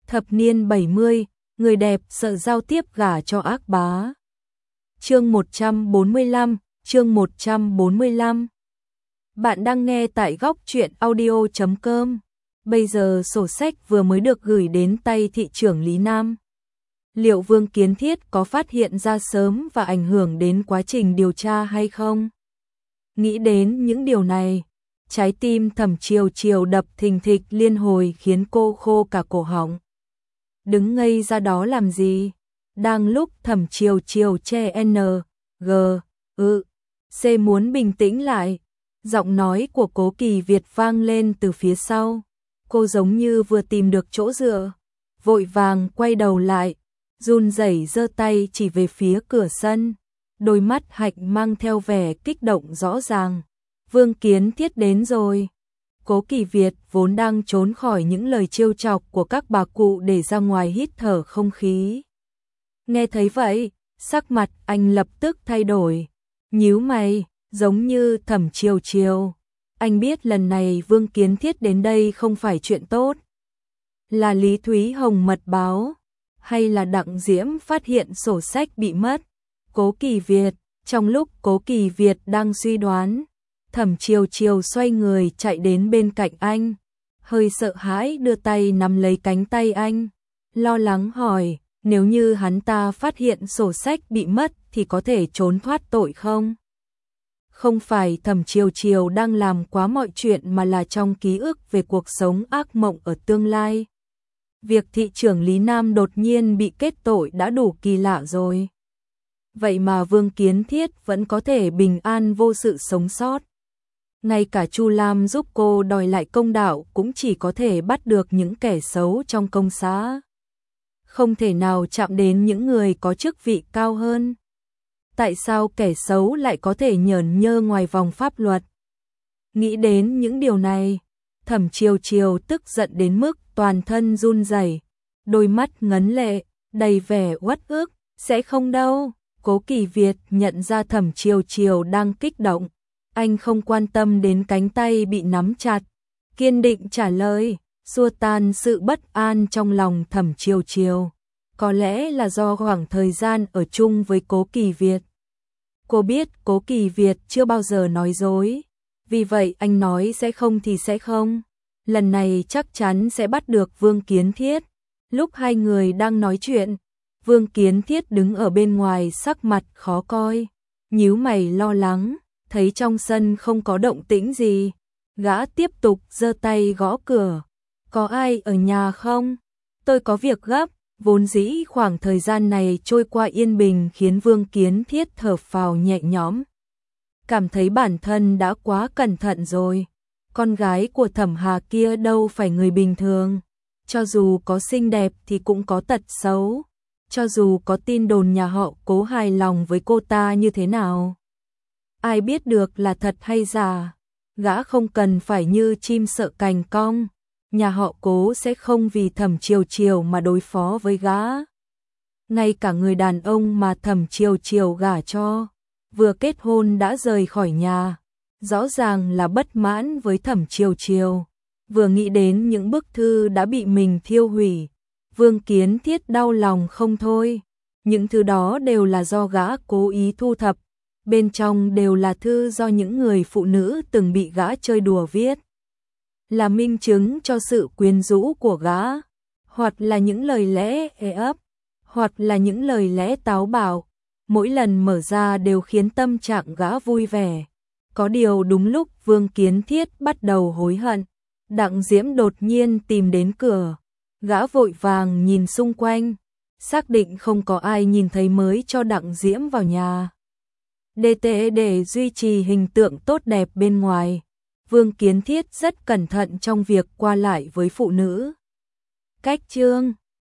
Thập niên 70, người đẹp sợ giao tiếp gả cho ác bá. Chương 145, chương 145. Bạn đang nghe tại góc truyện audio.com. Bây giờ sổ sách vừa mới được gửi đến tay thị trưởng Lý Nam. Liệu Vương Kiến Thiết có phát hiện ra sớm và ảnh hưởng đến quá trình điều tra hay không? Nghĩ đến những điều này, trái tim Thẩm Chiều Chiều đập thình thịch liên hồi khiến cô khô cả cổ họng. Đứng ngây ra đó làm gì? Đang lúc Thẩm Chiều Chiều che C muốn bình tĩnh lại, giọng nói của Cố Kỳ Việt vang lên từ phía sau. Cô giống như vừa tìm được chỗ dựa, vội vàng quay đầu lại, run rẩy giơ tay chỉ về phía cửa sân, đôi mắt hạnh mang theo vẻ kích động rõ ràng. Vương Kiến Thiết đến rồi. Cố Kỳ Việt vốn đang trốn khỏi những lời trêu chọc của các bà cụ để ra ngoài hít thở không khí. Nghe thấy vậy, sắc mặt anh lập tức thay đổi, nhíu mày, giống như Thẩm Chiều Chiều. Anh biết lần này Vương Kiến Thiết đến đây không phải chuyện tốt. Là Lý Thúy Hồng mật báo, hay là Đặng Diễm phát hiện sổ sách bị mất? Cố Kỳ Việt, trong lúc Cố Kỳ Việt đang suy đoán, Thẩm Chiều Chiều xoay người chạy đến bên cạnh anh, hơi sợ hãi đưa tay nắm lấy cánh tay anh, lo lắng hỏi, nếu như hắn ta phát hiện sổ sách bị mất thì có thể trốn thoát tội không? Không phải Thẩm Chiều Chiều đang làm quá mọi chuyện mà là trong ký ức về cuộc sống ác mộng ở tương lai. Việc thị trưởng Lý Nam đột nhiên bị kết tội đã đủ kỳ lạ rồi. Vậy mà Vương Kiến Thiết vẫn có thể bình an vô sự sống sót. Ngay cả Chu Lam giúp cô đòi lại công đạo cũng chỉ có thể bắt được những kẻ xấu trong công xã. Không thể nào chạm đến những người có chức vị cao hơn. Tại sao kẻ xấu lại có thể nhởn nhơ ngoài vòng pháp luật? Nghĩ đến những điều này, Thẩm Chiều Chiều tức giận đến mức toàn thân run rẩy, đôi mắt ngấn lệ, đầy vẻ uất ức. Sẽ không đâu. Cố Kỳ Việt nhận ra Thẩm Chiều Chiều đang kích động, anh không quan tâm đến cánh tay bị nắm chặt, kiên định trả lời, xua tan sự bất an trong lòng Thẩm Chiều Chiều. Có lẽ là do khoảng thời gian ở chung với Cố Kỳ Việt. Cô biết Cố Kỳ Việt chưa bao giờ nói dối, vì vậy anh nói sẽ không thì sẽ không. Lần này chắc chắn sẽ bắt được Vương Kiến Thiết. Lúc hai người đang nói chuyện, Vương Kiến Thiết đứng ở bên ngoài sắc mặt khó coi, nhíu mày lo lắng, thấy trong sân không có động tĩnh gì. Gã tiếp tục giơ tay gõ cửa. Có ai ở nhà không? Tôi có việc gấp. Vốn dĩ khoảng thời gian này trôi qua yên bình khiến Vương Kiến Thiết thở phào nhẹ nhõm. Cảm thấy bản thân đã quá cẩn thận rồi. Con gái của Thẩm Hà kia đâu phải người bình thường. Cho dù có xinh đẹp thì cũng có tật xấu. Cho dù có tin đồn nhà họ Cố hài lòng với cô ta như thế nào, ai biết được là thật hay giả. Gã không cần phải như chim sợ cành cong. Nhà họ Cố sẽ không vì Thẩm Chiều Chiều mà đối phó với gã. Ngay cả người đàn ông mà Thẩm Chiều Chiều gả cho, vừa kết hôn đã rời khỏi nhà, rõ ràng là bất mãn với Thẩm Chiều Chiều. Vừa nghĩ đến những bức thư đã bị mình thiêu hủy, Vương Kiến Thiết đau lòng không thôi. Những thứ đó đều là do gã cố ý thu thập, bên trong đều là thư do những người phụ nữ từng bị gã chơi đùa viết, là minh chứng cho sự quyến rũ của gã, hoặc là những lời lẽ ấp, hoặc là những lời lẽ táo bạo. Mỗi lần mở ra đều khiến tâm trạng gã vui vẻ. Có điều đúng lúc Vương Kiến Thiết bắt đầu hối hận, Đặng Diễm đột nhiên tìm đến cửa. Gã vội vàng nhìn xung quanh, xác định không có ai nhìn thấy mới cho Đặng Diễm vào nhà. Để duy trì hình tượng tốt đẹp bên ngoài, Vương Kiến Thiết rất cẩn thận trong việc qua lại với phụ nữ. Cách chương